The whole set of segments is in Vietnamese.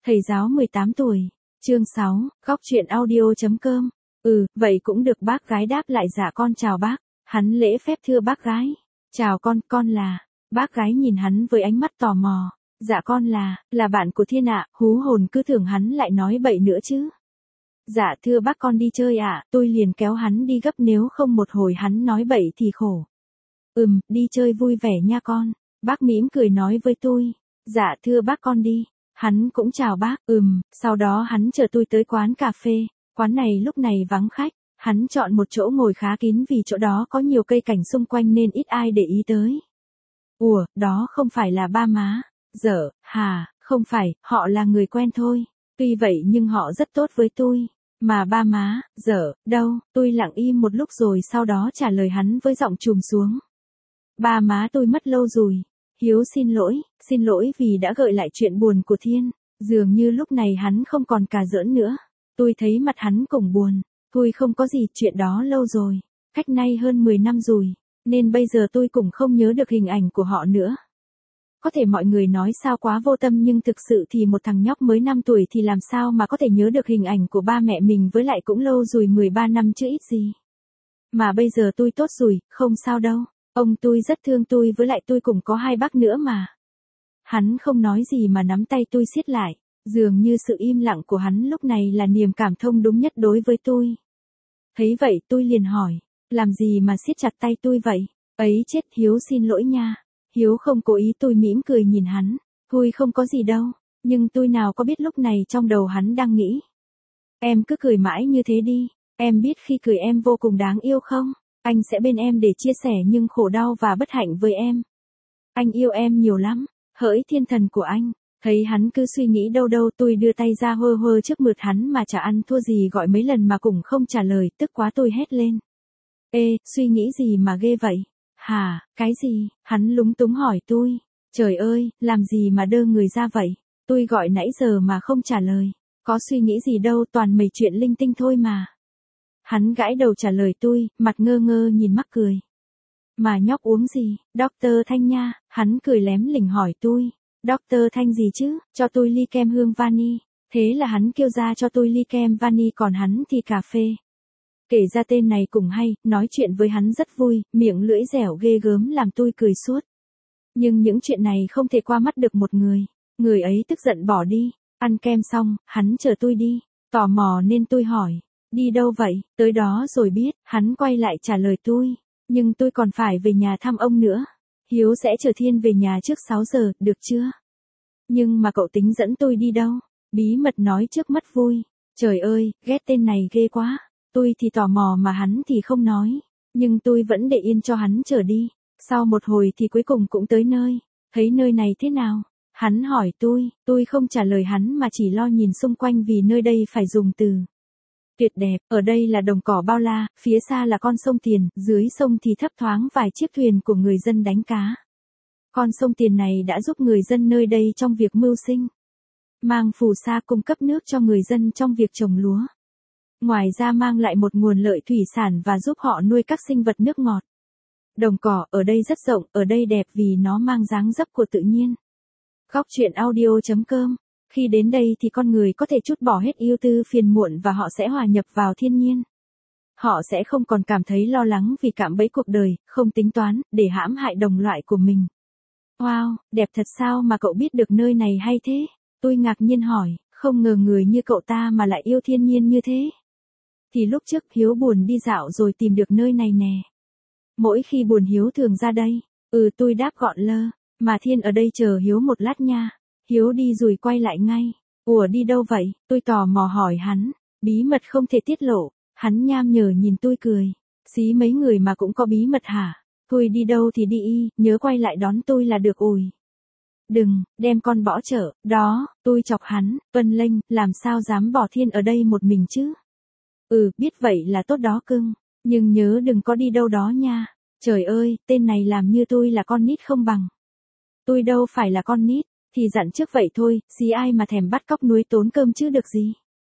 Thầy giáo 18 tuổi. Chương 6, góc chuyện audio.com. Vậy cũng được, bác gái đáp lại. Dạ con chào bác. Hắn lễ phép thưa bác gái. Chào con là. Bác gái nhìn hắn với ánh mắt tò mò. Dạ con là bạn của Thiên ạ. Hú hồn cứ tưởng hắn lại nói bậy nữa chứ. Dạ thưa bác con đi chơi ạ. Tôi liền kéo hắn đi gấp, nếu không một hồi hắn nói bậy thì khổ. Đi chơi vui vẻ nha con. Bác mỉm cười nói với tôi. Dạ thưa bác con đi. Hắn cũng chào bác. Sau đó hắn chở tôi tới quán cà phê. Quán này lúc này vắng khách. Hắn chọn một chỗ ngồi khá kín vì chỗ đó có nhiều cây cảnh xung quanh nên ít ai để ý tới. Ủa, đó không phải là ba má. Dở, không phải, họ là người quen thôi. Tuy vậy nhưng họ rất tốt với tôi. Mà ba má, dở, đâu? Tôi lặng im một lúc rồi sau đó trả lời hắn với giọng trùng xuống. Ba má tôi mất lâu rồi. Hiếu xin lỗi vì đã gợi lại chuyện buồn của Thiên. Dường như lúc này hắn không còn cà giỡn nữa. Tôi thấy mặt hắn cũng buồn. Tôi không có gì, chuyện đó lâu rồi. Cách nay hơn 10 năm rồi. Nên bây giờ tôi cũng không nhớ được hình ảnh của họ nữa. Có thể mọi người nói sao quá vô tâm, nhưng thực sự thì một thằng nhóc mới 5 tuổi thì làm sao mà có thể nhớ được hình ảnh của ba mẹ mình, với lại cũng lâu rồi, 13 năm chứ ít gì. Mà bây giờ tôi tốt rồi, không sao đâu. Ông tôi rất thương tôi, với lại tôi cũng có 2 bác nữa mà. Hắn không nói gì mà nắm tay tôi siết lại. Dường như sự im lặng của hắn lúc này là niềm cảm thông đúng nhất đối với tôi. Thấy vậy tôi liền hỏi. Làm gì mà siết chặt tay tôi vậy? Ấy chết, Hiếu xin lỗi nha. Hiếu không cố ý. Tôi mỉm cười nhìn hắn. Tôi không có gì đâu. Nhưng tôi nào có biết lúc này trong đầu hắn đang nghĩ. Em cứ cười mãi như thế đi. Em biết khi cười em vô cùng đáng yêu không? Anh sẽ bên em để chia sẻ những khổ đau và bất hạnh với em. Anh yêu em nhiều lắm. Hỡi thiên thần của anh. Thấy hắn cứ suy nghĩ đâu đâu, tôi đưa tay ra hơ hơ trước mượt hắn mà chả ăn thua gì, gọi mấy lần mà cũng không trả lời. Tức quá tôi hét lên. Ê, suy nghĩ gì mà ghê vậy? Hả, cái gì? Hắn lúng túng hỏi tôi. Trời ơi, làm gì mà đơ người ra vậy? Tôi gọi nãy giờ mà không trả lời. Có suy nghĩ gì đâu, toàn mấy chuyện linh tinh thôi mà. Hắn gãi đầu trả lời tôi, mặt ngơ ngơ nhìn mắc cười. Mà nhóc uống gì? Dr. Thanh nha. Hắn cười lém lỉnh hỏi tôi. Dr. Thanh gì chứ? Cho tôi ly kem hương vani. Thế là hắn kêu ra cho tôi ly kem vani, còn hắn thì cà phê. Kể ra tên này cũng hay, nói chuyện với hắn rất vui, miệng lưỡi dẻo ghê gớm làm tôi cười suốt. Nhưng những chuyện này không thể qua mắt được một người. Người ấy tức giận bỏ đi. Ăn kem xong, hắn chờ tôi đi. Tò mò nên tôi hỏi. Đi đâu vậy? Tới đó rồi biết. Hắn quay lại trả lời tôi. Nhưng tôi còn phải về nhà thăm ông nữa. Hiếu sẽ chở Thiên về nhà trước 6 giờ, được chưa? Nhưng mà cậu tính dẫn tôi đi đâu? Bí mật nói trước mắt vui. Trời ơi, ghét tên này ghê quá. Tôi thì tò mò mà hắn thì không nói. Nhưng tôi vẫn để yên cho hắn chở đi. Sau một hồi thì cuối cùng cũng tới nơi. Thấy nơi này thế nào? Hắn hỏi tôi không trả lời hắn mà chỉ lo nhìn xung quanh vì nơi đây phải dùng từ. Tuyệt đẹp, ở đây là đồng cỏ bao la, phía xa là con sông Tiền, dưới sông thì thấp thoáng vài chiếc thuyền của người dân đánh cá. Con sông Tiền này đã giúp người dân nơi đây trong việc mưu sinh. Mang phù sa cung cấp nước cho người dân trong việc trồng lúa. Ngoài ra mang lại một nguồn lợi thủy sản và giúp họ nuôi các sinh vật nước ngọt. Đồng cỏ ở đây rất rộng, ở đây đẹp vì nó mang dáng dấp của tự nhiên. Góc chuyện audio.com. Khi đến đây thì con người có thể trút bỏ hết ưu tư phiền muộn và họ sẽ hòa nhập vào thiên nhiên. Họ sẽ không còn cảm thấy lo lắng vì cạm bẫy cuộc đời, không tính toán, để hãm hại đồng loại của mình. Wow, đẹp thật, sao mà cậu biết được nơi này hay thế? Tôi ngạc nhiên hỏi, không ngờ người như cậu ta mà lại yêu thiên nhiên như thế. Thì lúc trước Hiếu buồn đi dạo rồi tìm được nơi này nè. Mỗi khi buồn Hiếu thường ra đây. Tôi đáp gọn lơ. Mà Thiên ở đây chờ Hiếu một lát nha. Hiếu đi rồi quay lại ngay. Ủa đi đâu vậy? Tôi tò mò hỏi hắn. Bí mật không thể tiết lộ. Hắn nham nhở nhìn tôi cười. Xí mấy người mà cũng có bí mật hả? Thôi đi đâu thì đi nhớ quay lại đón tôi là được. Ôi. Đừng, đem con bỏ chợ. Đó, tôi chọc hắn, Vân Lênh, làm sao dám bỏ Thiên ở đây một mình chứ? Biết vậy là tốt đó cưng. Nhưng nhớ đừng có đi đâu đó nha. Trời ơi, tên này làm như tôi là con nít không bằng. Tôi đâu phải là con nít. Thì dặn trước vậy thôi, xí ai mà thèm bắt cóc nuôi tốn cơm chứ được gì.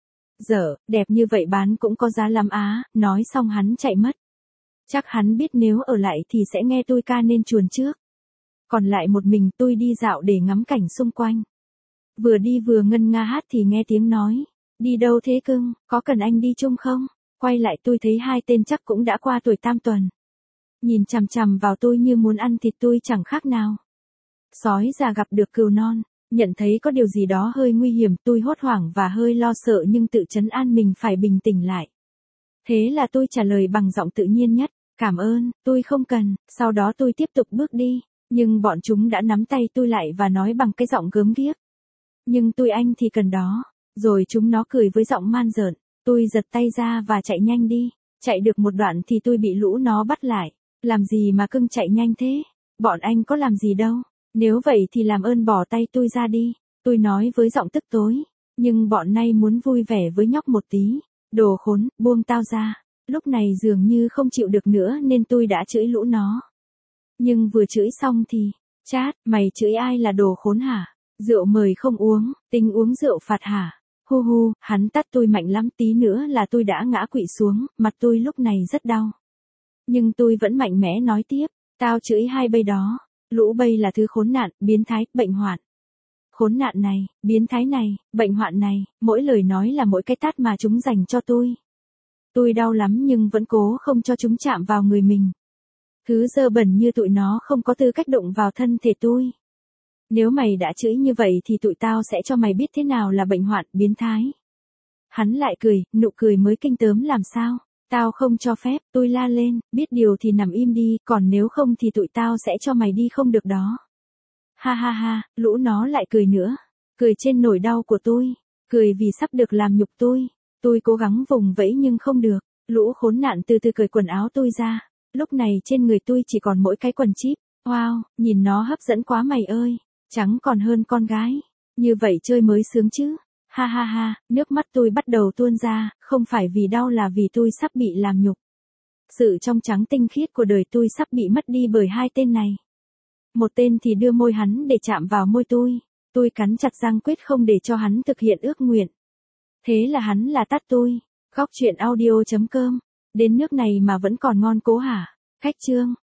Dở, đẹp như vậy bán cũng có giá lắm á. Nói xong hắn chạy mất. Chắc hắn biết nếu ở lại thì sẽ nghe tôi ca nên chuồn trước. Còn lại một mình tôi đi dạo để ngắm cảnh xung quanh. Vừa đi vừa ngân nga hát thì nghe tiếng nói. Đi đâu thế cưng, có cần anh đi chung không? Quay lại tôi thấy hai tên chắc cũng đã qua tuổi tam tuần. Nhìn chằm chằm vào tôi như muốn ăn thịt tôi chẳng khác nào. Sói già gặp được cừu non, nhận thấy có điều gì đó hơi nguy hiểm, tôi hốt hoảng và hơi lo sợ nhưng tự trấn an mình phải bình tĩnh lại. Thế là tôi trả lời bằng giọng tự nhiên nhất, cảm ơn, tôi không cần, sau đó tôi tiếp tục bước đi, nhưng bọn chúng đã nắm tay tôi lại và nói bằng cái giọng gớm ghiếc. Nhưng tôi anh thì cần đó, rồi chúng nó cười với giọng man dợn, tôi giật tay ra và chạy nhanh đi, chạy được một đoạn thì tôi bị lũ nó bắt lại, làm gì mà cưng chạy nhanh thế, bọn anh có làm gì đâu, nếu vậy thì làm ơn bỏ tay tôi ra đi, tôi nói với giọng tức tối, nhưng bọn này muốn vui vẻ với nhóc một tí. Đồ khốn, buông tao ra. Lúc này dường như không chịu được nữa nên tôi đã chửi lũ nó. Nhưng vừa chửi xong thì, chát, mày chửi ai là đồ khốn hả? Rượu mời không uống, tính uống rượu phạt hả? Hu hu, hắn tát tôi mạnh lắm, tí nữa là tôi đã ngã quỵ xuống, mặt tôi lúc này rất đau. Nhưng tôi vẫn mạnh mẽ nói tiếp, tao chửi hai bây đó. Lũ bây là thứ khốn nạn, biến thái, bệnh hoạn. Khốn nạn này, biến thái này, bệnh hoạn này, mỗi lời nói là mỗi cái tát mà chúng dành cho tôi. Tôi đau lắm nhưng vẫn cố không cho chúng chạm vào người mình. Thứ dơ bẩn như tụi nó không có tư cách đụng vào thân thể tôi. Nếu mày đã chửi như vậy thì tụi tao sẽ cho mày biết thế nào là bệnh hoạn, biến thái. Hắn lại cười, nụ cười mới kinh tởm làm sao. Tao không cho phép, tôi la lên, biết điều thì nằm im đi, còn nếu không thì tụi tao sẽ cho mày đi không được đó. Ha ha ha, lũ nó lại cười nữa. Cười trên nỗi đau của tôi. Cười vì sắp được làm nhục tôi. Tôi cố gắng vùng vẫy nhưng không được. Lũ khốn nạn từ từ cởi quần áo tôi ra. Lúc này trên người tôi chỉ còn mỗi cái quần chip. Wow, nhìn nó hấp dẫn quá mày ơi. Trắng còn hơn con gái. Như vậy chơi mới sướng chứ. Ha ha ha, nước mắt tôi bắt đầu tuôn ra, không phải vì đau là vì tôi sắp bị làm nhục. Sự trong trắng tinh khiết của đời tôi sắp bị mất đi bởi hai tên này. Một tên thì đưa môi hắn để chạm vào môi tôi. Tôi cắn chặt răng quyết không để cho hắn thực hiện ước nguyện. Thế là hắn là tát tôi. Góc truyện audio.com. Đến nước này mà vẫn còn ngon cố hả? Khách chương.